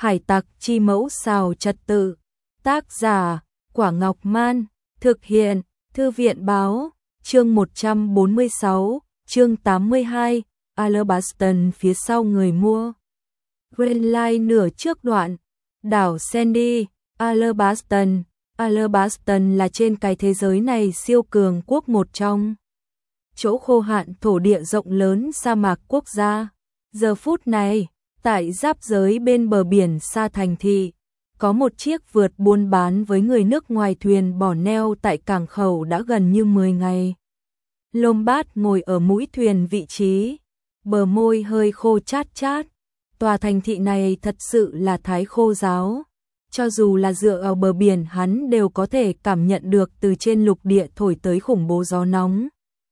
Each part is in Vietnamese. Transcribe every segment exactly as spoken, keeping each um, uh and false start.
Hải tặc chi mẫu xào trật tự. Tác giả, Quả Ngọc Man. Thực hiện, Thư viện Báo. Chương một trăm bốn mươi sáu, chương tám mươi hai, Alabaston phía sau người mua. Greenline nửa trước đoạn. Đảo Sandy, Alabaston. Alabaston là trên cái thế giới này siêu cường quốc một trong. Chỗ khô hạn thổ địa rộng lớn sa mạc quốc gia. Giờ phút này, tại giáp giới bên bờ biển xa thành thị, có một chiếc vượt buôn bán với người nước ngoài thuyền bỏ neo tại cảng khẩu đã gần như mười ngày. Lombard ngồi ở mũi thuyền vị trí, bờ môi hơi khô chát chát. Tòa thành thị này thật sự là thái khô giáo. Cho dù là dựa vào bờ biển hắn đều có thể cảm nhận được từ trên lục địa thổi tới khủng bố gió nóng.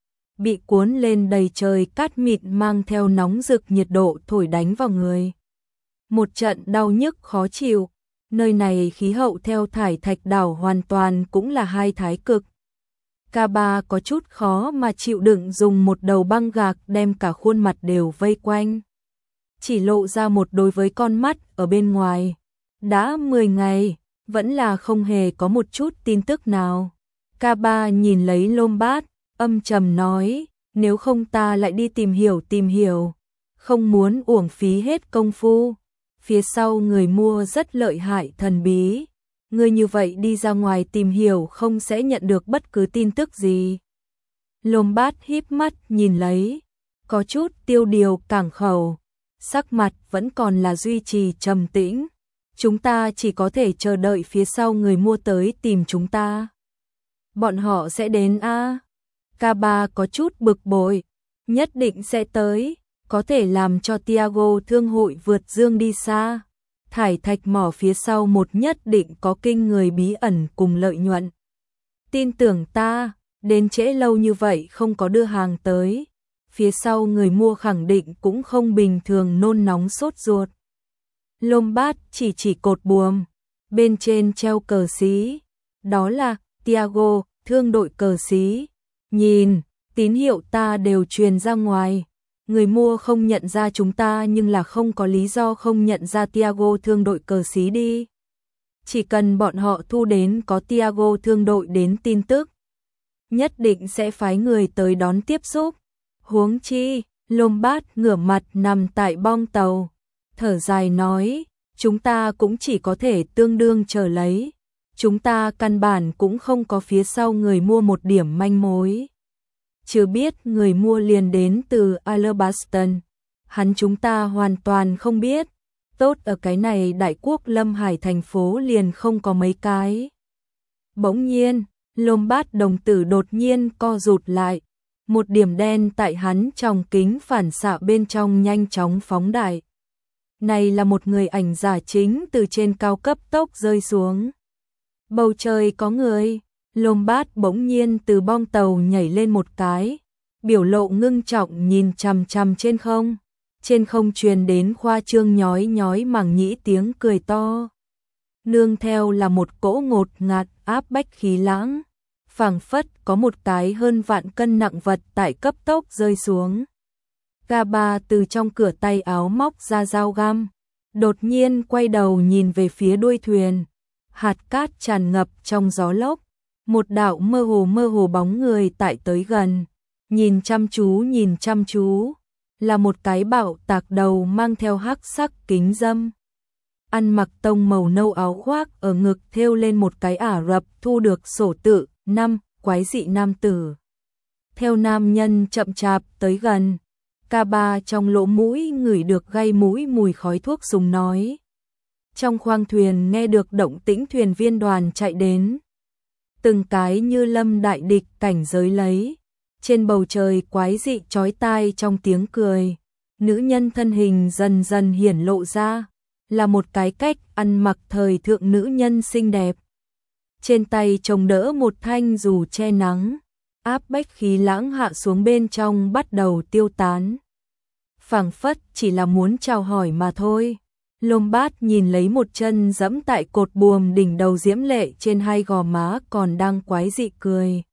Bị cuốn lên đầy trời cát mịn mang theo nóng rực nhiệt độ thổi đánh vào người. Một trận đau nhức khó chịu. Nơi này khí hậu theo thải thạch đảo hoàn toàn cũng là hai thái cực. Ca ba có chút khó mà chịu đựng dùng một đầu băng gạc đem cả khuôn mặt đều vây quanh. Chỉ lộ ra một đôi với con mắt ở bên ngoài. Đã mười ngày, vẫn là không hề có một chút tin tức nào. Ca ba nhìn lấy Lombard, âm trầm nói, nếu không ta lại đi tìm hiểu tìm hiểu. Không muốn uổng phí hết công phu. Phía sau người mua rất lợi hại thần bí. Người như vậy đi ra ngoài tìm hiểu không sẽ nhận được bất cứ tin tức gì. Lombard híp mắt nhìn lấy, có chút tiêu điều cảng khẩu, sắc mặt vẫn còn là duy trì trầm tĩnh. Chúng ta chỉ có thể chờ đợi phía sau người mua tới tìm chúng ta. Bọn họ sẽ đến a. À? Ca ba có chút bực bội, nhất định sẽ tới, có thể làm cho Tiago thương hội vượt dương đi xa. Thải thạch mỏ phía sau một nhất định có kinh người bí ẩn cùng lợi nhuận. Tin tưởng ta, đến trễ lâu như vậy không có đưa hàng tới. Phía sau người mua khẳng định cũng không bình thường nôn nóng sốt ruột. Lombard chỉ chỉ cột buồm, bên trên treo cờ xí. Đó là Tiago, thương đội cờ xí. Nhìn, tín hiệu ta đều truyền ra ngoài. Người mua không nhận ra chúng ta nhưng là không có lý do không nhận ra Tiago thương đội cờ xí đi. Chỉ cần bọn họ thu đến có Tiago thương đội đến tin tức, nhất định sẽ phái người tới đón tiếp xúc. Huống chi, Lombard ngửa mặt nằm tại bong tàu, thở dài nói, chúng ta cũng chỉ có thể tương đương chờ lấy. Chúng ta căn bản cũng không có phía sau người mua một điểm manh mối. Chưa biết người mua liền đến từ Alabaston. Hắn chúng ta hoàn toàn không biết. Tốt ở cái này đại quốc Lâm Hải thành phố liền không có mấy cái. Bỗng nhiên, Lombard đồng tử đột nhiên co rụt lại. Một điểm đen tại hắn trong kính phản xạ bên trong nhanh chóng phóng đại. Này là một người ảnh giả chính từ trên cao cấp tốc rơi xuống. Bầu trời có người. Lombard bỗng nhiên từ bong tàu nhảy lên một cái, biểu lộ ngưng trọng nhìn chằm chằm trên không. Trên không truyền đến khoa trương nhói nhói màng nhĩ tiếng cười to. Nương theo là một cỗ ngột ngạt áp bách khí lãng, phảng phất có một cái hơn vạn cân nặng vật tại cấp tốc rơi xuống. Ca ba từ trong cửa tay áo móc ra dao găm, đột nhiên quay đầu nhìn về phía đuôi thuyền. Hạt cát tràn ngập trong gió lốc. Một đạo mơ hồ mơ hồ bóng người tại tới gần, nhìn chăm chú nhìn chăm chú, là một cái bạo tạc đầu mang theo hắc sắc kính dâm. Ăn mặc tông màu nâu áo khoác ở ngực thêu lên một cái Ả Rập thu được sổ tự, năm, quái dị nam tử. Theo nam nhân chậm chạp tới gần, ca ba trong lỗ mũi ngửi được gây mũi mùi khói thuốc súng nói. Trong khoang thuyền nghe được động tĩnh thuyền viên đoàn chạy đến. Từng cái như lâm đại địch cảnh giới lấy. Trên bầu trời quái dị chói tai trong tiếng cười. Nữ nhân thân hình dần dần hiển lộ ra. Là một cái cách ăn mặc thời thượng nữ nhân xinh đẹp. Trên tay chồng đỡ một thanh dù che nắng. Áp bách khí lãng hạ xuống bên trong bắt đầu tiêu tán. Phảng phất chỉ là muốn chào hỏi mà thôi. Lombard nhìn lấy một chân giẫm tại cột buồm đỉnh đầu diễm lệ trên hai gò má còn đang quái dị cười.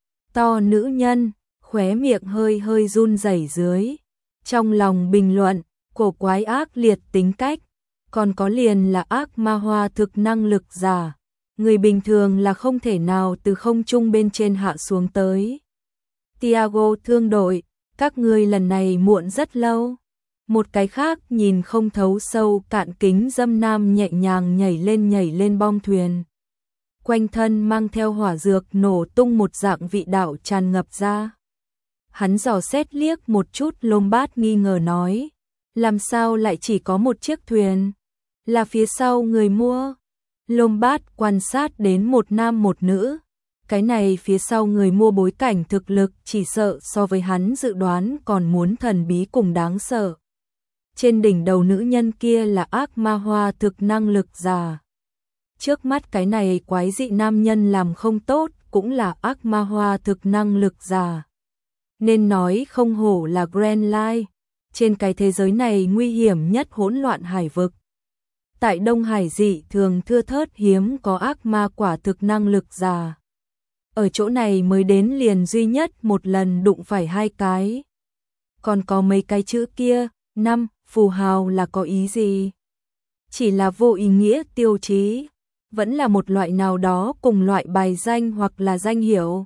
To nữ nhân, khóe miệng hơi hơi run rẩy dưới. Trong lòng bình luận, cổ quái ác liệt tính cách. còn có liền là ác ma hoa thực năng lực giả. Người bình thường là không thể nào từ không trung bên trên hạ xuống tới. Tiago thương đội, các ngươi lần này muộn rất lâu. Một cái khác nhìn không thấu sâu cạn kính dâm nam nhẹ nhàng nhảy lên nhảy lên bong thuyền. Quanh thân mang theo hỏa dược nổ tung một dạng vị đạo tràn ngập ra. Hắn dò xét liếc một chút Lôm Bát nghi ngờ nói. Làm sao lại chỉ có một chiếc thuyền? Là phía sau người mua. Lôm Bát quan sát đến một nam một nữ. Cái này phía sau người mua bối cảnh thực lực chỉ sợ so với hắn dự đoán còn muốn thần bí cùng đáng sợ. Trên đỉnh đầu nữ nhân kia là ác ma hoa thực năng lực giả. Trước mắt cái này quái dị nam nhân làm không tốt cũng là ác ma hoa thực năng lực giả. Nên nói không hổ là Grand Line. Trên cái thế giới này nguy hiểm nhất hỗn loạn hải vực. Tại Đông Hải dị thường thưa thớt hiếm có ác ma quả thực năng lực giả. Ở chỗ này mới đến liền duy nhất một lần đụng phải hai cái. Còn có mấy cái chữ kia, năm, phù hào là có ý gì? Chỉ là vô ý nghĩa tiêu chí, vẫn là một loại nào đó cùng loại bài danh hoặc là danh hiệu.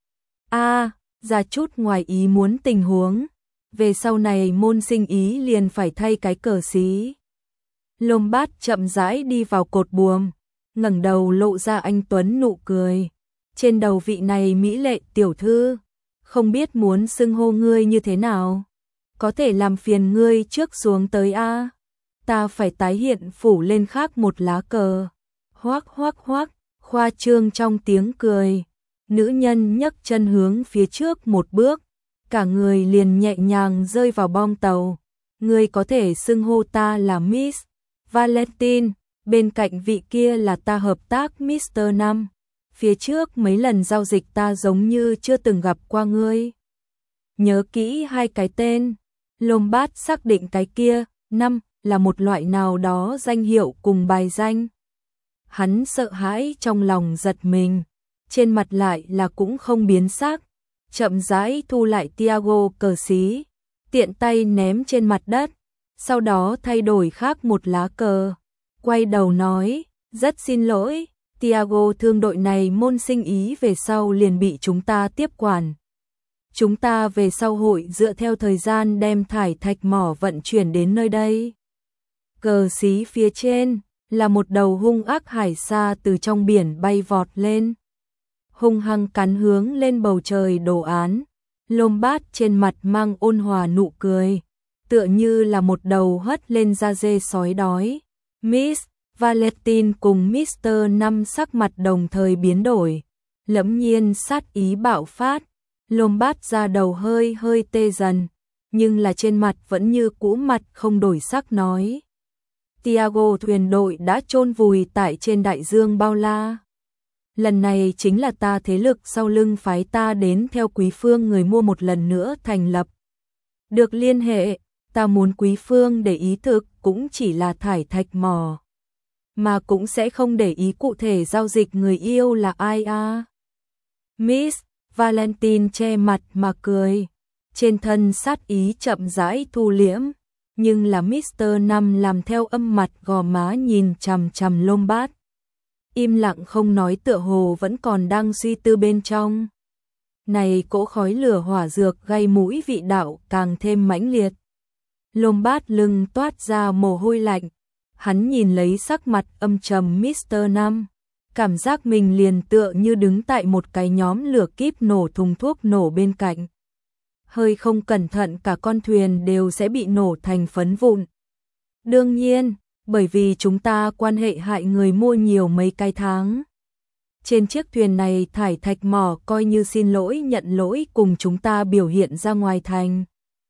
A, à, ra chút ngoài ý muốn tình huống, về sau này môn sinh ý liền phải thay cái cờ xí. Lôm Bát chậm rãi đi vào cột buồm, ngẩng đầu lộ ra anh tuấn nụ cười. Trên đầu vị này mỹ lệ tiểu thư, không biết muốn xưng hô ngươi như thế nào? Có thể làm phiền ngươi trước xuống tới a. À? Ta phải tái hiện phủ lên khác một lá cờ. Hoác hoác hoác, khoa trương trong tiếng cười. Nữ nhân nhấc chân hướng phía trước một bước, cả người liền nhẹ nhàng rơi vào bong tàu. Ngươi có thể xưng hô ta là Miss Valentine, bên cạnh vị kia là ta hợp tác mít tơ Năm. Phía trước mấy lần giao dịch ta giống như chưa từng gặp qua ngươi. Nhớ kỹ hai cái tên. Lôm Bát xác định cái kia, năm, là một loại nào đó danh hiệu cùng bài danh. Hắn sợ hãi trong lòng giật mình, trên mặt lại là cũng không biến sắc, chậm rãi thu lại Tiago cờ xí, tiện tay ném trên mặt đất, sau đó thay đổi khác một lá cờ, quay đầu nói, rất xin lỗi, Tiago thương đội này môn sinh ý về sau liền bị chúng ta tiếp quản. Chúng ta về sau hội dựa theo thời gian đem thải thạch mỏ vận chuyển đến nơi đây. Cờ xí phía trên là một đầu hung ác hải xa từ trong biển bay vọt lên. Hung hăng cắn hướng lên bầu trời đồ án. Lôm Bát trên mặt mang ôn hòa nụ cười, tựa như là một đầu hất lên da dê sói đói. Miss Valentine cùng mít tơ Năm sắc mặt đồng thời biến đổi, lẫm nhiên sát ý bạo phát. Lôm Bát ra đầu hơi hơi tê dần, nhưng là trên mặt vẫn như cũ mặt không đổi sắc nói. Tiago thuyền đội đã chôn vùi tại trên đại dương bao la. Lần này chính là ta thế lực sau lưng phái ta đến theo Quý Phương người mua một lần nữa thành lập. Được liên hệ, ta muốn Quý Phương để ý thực cũng chỉ là thải thạch mỏ. Mà cũng sẽ không để ý cụ thể giao dịch người yêu là ai a. À. Miss Valentine che mặt mà cười, trên thân sát ý chậm rãi thu liễm, nhưng là mít tơ Năm làm theo âm mặt gò má nhìn chằm chằm Lôm Bát. Im lặng không nói tựa hồ vẫn còn đang suy tư bên trong. Này cỗ khói lửa hỏa dược gây mũi vị đạo càng thêm mãnh liệt. Lôm Bát lưng toát ra mồ hôi lạnh, hắn nhìn lấy sắc mặt âm trầm mít tơ Năm. Cảm giác mình liền tựa như đứng tại một cái nhóm lửa kíp nổ thùng thuốc nổ bên cạnh. Hơi không cẩn thận cả con thuyền đều sẽ bị nổ thành phấn vụn. Đương nhiên, bởi vì chúng ta quan hệ hại người mua nhiều mấy cái tháng. Trên chiếc thuyền này thải thạch mỏ coi như xin lỗi nhận lỗi cùng chúng ta biểu hiện ra ngoài thành.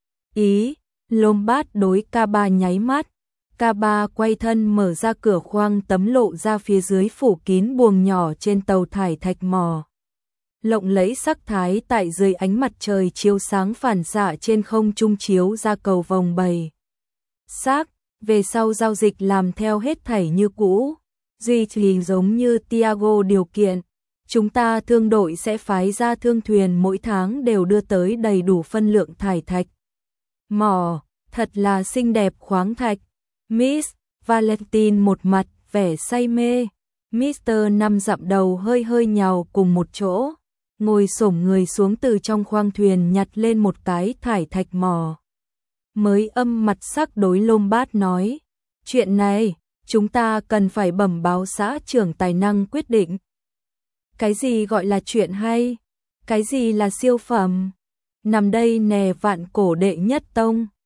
Ý, Lôm Bát đối ca ba nháy mắt. ca ba quay thân mở ra cửa khoang tấm lộ ra phía dưới phủ kín buồng nhỏ trên tàu thải thạch mỏ. Lộng lẫy sắc thái tại dưới ánh mặt trời chiếu sáng phản xạ trên không trung chiếu ra cầu vồng bầy. Xác, về sau giao dịch làm theo hết thảy như cũ, duy trì giống như Tiago điều kiện. Chúng ta thương đội sẽ phái ra thương thuyền mỗi tháng đều đưa tới đầy đủ phân lượng thải thạch. Mỏ, thật là xinh đẹp khoáng thạch. Miss Valentine một mặt vẻ say mê. mít tơ Năm dặm đầu hơi hơi nhào cùng một chỗ, ngồi xổm người xuống từ trong khoang thuyền nhặt lên một cái thải thạch mỏ. Mới âm mặt sắc đối Lôm Bát nói, chuyện này, chúng ta cần phải bẩm báo xã trưởng tài năng quyết định. Cái gì gọi là chuyện hay? Cái gì là siêu phẩm? Nằm đây nè vạn cổ đệ nhất tông.